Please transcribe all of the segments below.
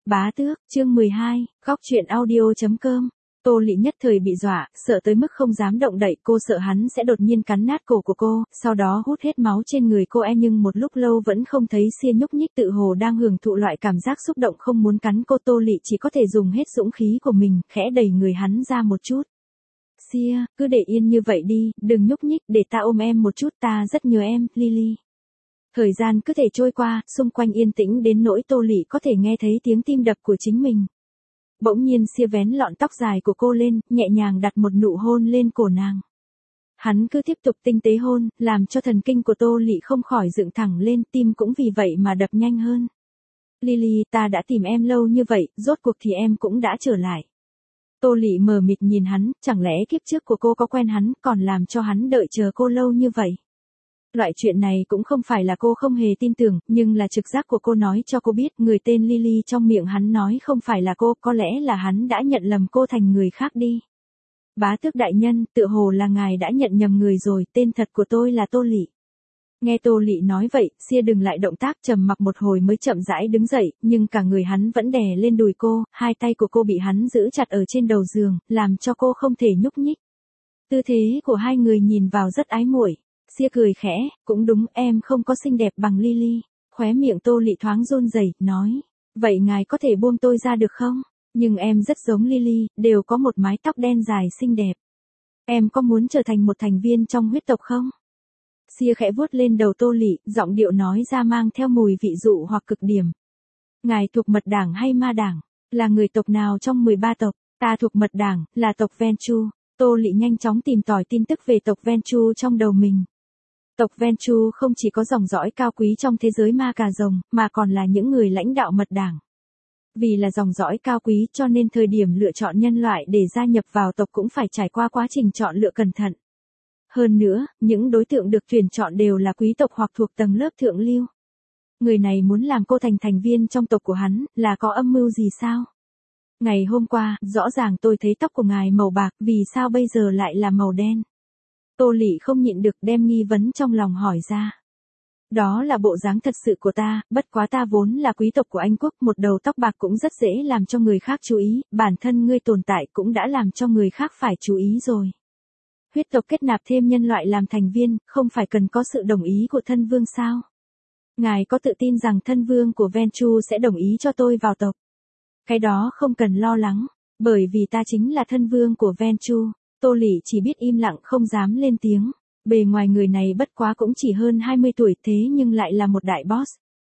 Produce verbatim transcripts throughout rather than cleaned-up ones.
Bá tước, chương mười hai, góc truyện audio.com. Tô Lị nhất thời bị dọa, sợ tới mức không dám động đậy, cô sợ hắn sẽ đột nhiên cắn nát cổ của cô, sau đó hút hết máu trên người cô e nhưng một lúc lâu vẫn không thấy Sia nhúc nhích, tự hồ đang hưởng thụ loại cảm giác xúc động không muốn cắn cô. Tô Lị chỉ có thể dùng hết dũng khí của mình, khẽ đẩy người hắn ra một chút. Sia, cứ để yên như vậy đi, đừng nhúc nhích, để ta ôm em một chút, ta rất nhớ em, Lily. Thời gian cứ thể trôi qua, xung quanh yên tĩnh đến nỗi Tô Lị có thể nghe thấy tiếng tim đập của chính mình. Bỗng nhiên Sia vén lọn tóc dài của cô lên, nhẹ nhàng đặt một nụ hôn lên cổ nàng. Hắn cứ tiếp tục tinh tế hôn, làm cho thần kinh của Tô Lị không khỏi dựng thẳng lên, tim cũng vì vậy mà đập nhanh hơn. Lily, ta đã tìm em lâu như vậy, rốt cuộc thì em cũng đã trở lại. Tô Lị mờ mịt nhìn hắn, chẳng lẽ kiếp trước của cô có quen hắn, còn làm cho hắn đợi chờ cô lâu như vậy. Loại chuyện này cũng không phải là cô không hề tin tưởng, nhưng là trực giác của cô nói cho cô biết người tên Lily trong miệng hắn nói không phải là cô, có lẽ là hắn đã nhận lầm cô thành người khác đi. Bá tước đại nhân, tựa hồ là ngài đã nhận nhầm người rồi, tên thật của tôi là Tô Lị. Nghe Tô Lị nói vậy, Sia dừng lại động tác, trầm mặc một hồi mới chậm rãi đứng dậy, nhưng cả người hắn vẫn đè lên đùi cô, hai tay của cô bị hắn giữ chặt ở trên đầu giường, làm cho cô không thể nhúc nhích. Tư thế của hai người nhìn vào rất ái muội. Sia cười khẽ, cũng đúng, em không có xinh đẹp bằng Lily. Khóe miệng Tô Lị thoáng run rẩy, nói, vậy ngài có thể buông tôi ra được không? Nhưng em rất giống Lily, đều có một mái tóc đen dài xinh đẹp. Em có muốn trở thành một thành viên trong huyết tộc không? Sia khẽ vuốt lên đầu Tô Lị, giọng điệu nói ra mang theo mùi vị dụ hoặc cực điểm. Ngài thuộc mật đảng hay ma đảng? Là người tộc nào trong mười ba tộc? Ta thuộc mật đảng, là tộc Ventrue. Tô Lị nhanh chóng tìm tòi tin tức về tộc Ventrue trong đầu mình. Tộc Ventrue không chỉ có dòng dõi cao quý trong thế giới ma cà rồng, mà còn là những người lãnh đạo mật đảng. Vì là dòng dõi cao quý cho nên thời điểm lựa chọn nhân loại để gia nhập vào tộc cũng phải trải qua quá trình chọn lựa cẩn thận. Hơn nữa, những đối tượng được tuyển chọn đều là quý tộc hoặc thuộc tầng lớp thượng lưu. Người này muốn làm cô thành thành viên trong tộc của hắn, là có âm mưu gì sao? Ngày hôm qua, rõ ràng tôi thấy tóc của ngài màu bạc, vì sao bây giờ lại là màu đen? Tô Lị không nhịn được đem nghi vấn trong lòng hỏi ra. Đó là bộ dáng thật sự của ta, bất quá ta vốn là quý tộc của Anh quốc, một đầu tóc bạc cũng rất dễ làm cho người khác chú ý, bản thân ngươi tồn tại cũng đã làm cho người khác phải chú ý rồi. Huyết tộc kết nạp thêm nhân loại làm thành viên, không phải cần có sự đồng ý của thân vương sao? Ngài có tự tin rằng thân vương của Ventrue sẽ đồng ý cho tôi vào tộc? Cái đó không cần lo lắng, bởi vì ta chính là thân vương của Ventrue. Tô Lị chỉ biết im lặng không dám lên tiếng, bề ngoài người này bất quá cũng chỉ hơn hai mươi tuổi thế nhưng lại là một đại boss.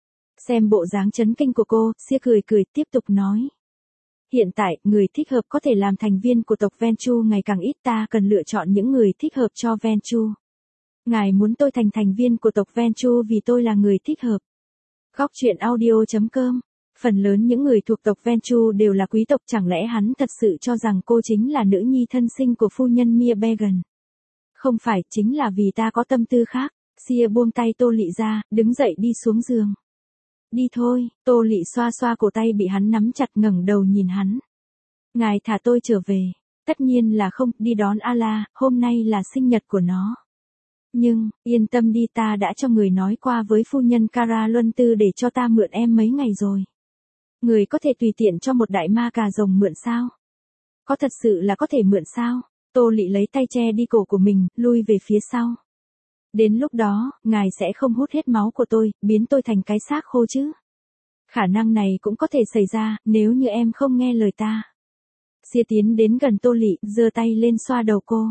Xem bộ dáng chấn kinh của cô, Sia cười cười tiếp tục nói. Hiện tại, người thích hợp có thể làm thành viên của tộc Ventrue ngày càng ít, ta cần lựa chọn những người thích hợp cho Ventrue. Ngài muốn tôi thành thành viên của tộc Ventrue vì tôi là người thích hợp. Góc truyện audio.com. Phần lớn những người thuộc tộc Ventrue đều là quý tộc, chẳng lẽ hắn thật sự cho rằng cô chính là nữ nhi thân sinh của phu nhân Mia Began? Không phải, chính là vì ta có tâm tư khác. Sia buông tay Tô Lị ra, đứng dậy đi xuống giường. Đi thôi, Tô Lị xoa xoa cổ tay bị hắn nắm chặt, ngẩng đầu nhìn hắn. Ngài thả tôi trở về. Tất nhiên là không, đi đón Ala, hôm nay là sinh nhật của nó. Nhưng, yên tâm đi, ta đã cho người nói qua với phu nhân Cara Luân Tư để cho ta mượn em mấy ngày rồi. Người có thể tùy tiện cho một đại ma cà rồng mượn sao? Có thật sự là có thể mượn sao? Tô Lị lấy tay che đi cổ của mình, lui về phía sau. Đến lúc đó, ngài sẽ không hút hết máu của tôi, biến tôi thành cái xác khô chứ? Khả năng này cũng có thể xảy ra, nếu như em không nghe lời ta. Sia tiến đến gần Tô Lị, giơ tay lên xoa đầu cô.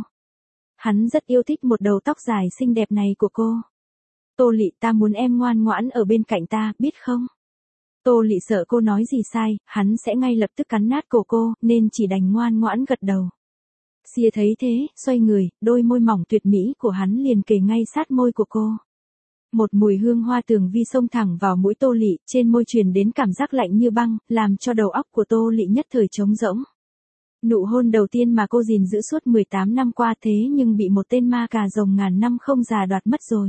Hắn rất yêu thích một đầu tóc dài xinh đẹp này của cô. Tô Lị, ta muốn em ngoan ngoãn ở bên cạnh ta, biết không? Tô Lị sợ cô nói gì sai, hắn sẽ ngay lập tức cắn nát cổ cô, nên chỉ đành ngoan ngoãn gật đầu. Sia thấy thế, xoay người, đôi môi mỏng tuyệt mỹ của hắn liền kề ngay sát môi của cô. Một mùi hương hoa tường vi xông thẳng vào mũi Tô Lị, trên môi truyền đến cảm giác lạnh như băng, làm cho đầu óc của Tô Lị nhất thời trống rỗng. Nụ hôn đầu tiên mà cô gìn giữ suốt mười tám năm qua thế nhưng bị một tên ma cà rồng ngàn năm không già đoạt mất rồi.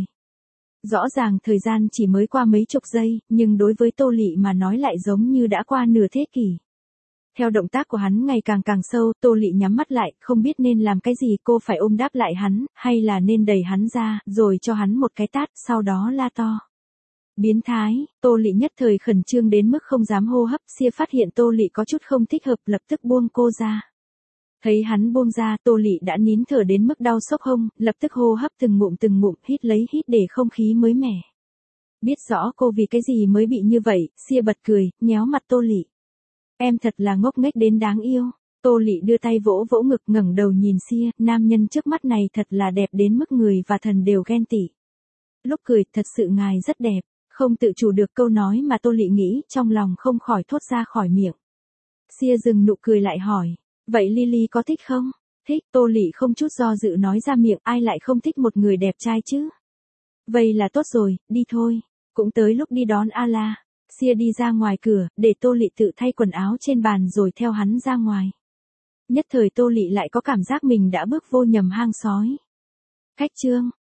Rõ ràng thời gian chỉ mới qua mấy chục giây, nhưng đối với Tô Lị mà nói lại giống như đã qua nửa thế kỷ. Theo động tác của hắn ngày càng càng sâu, Tô Lị nhắm mắt lại, không biết nên làm cái gì, cô phải ôm đáp lại hắn, hay là nên đẩy hắn ra, rồi cho hắn một cái tát, sau đó la to. Biến thái, Tô Lị nhất thời khẩn trương đến mức không dám hô hấp, Sia phát hiện Tô Lị có chút không thích hợp lập tức buông cô ra. Thấy hắn buông ra, Tô Lị đã nín thở đến mức đau sốc hông, lập tức hô hấp từng ngụm từng ngụm, hít lấy hít để không khí mới mẻ. Biết rõ cô vì cái gì mới bị như vậy, Sia bật cười, nhéo mặt Tô Lị. Em thật là ngốc nghếch đến đáng yêu. Tô Lị đưa tay vỗ vỗ ngực ngẩng đầu nhìn Sia, nam nhân trước mắt này thật là đẹp đến mức người và thần đều ghen tị. Lúc cười, thật sự ngài rất đẹp, không tự chủ được câu nói mà Tô Lị nghĩ, trong lòng không khỏi thốt ra khỏi miệng. Sia dừng nụ cười lại hỏi, vậy Lily có thích không? Thích, Tô Lị không chút do dự nói ra miệng, ai lại không thích một người đẹp trai chứ? Vậy là tốt rồi, đi thôi, cũng tới lúc đi đón Ala. Sia đi ra ngoài cửa, để Tô Lị tự thay quần áo trên bàn rồi theo hắn ra ngoài. Nhất thời Tô Lị lại có cảm giác mình đã bước vô nhầm hang sói. Khách trương.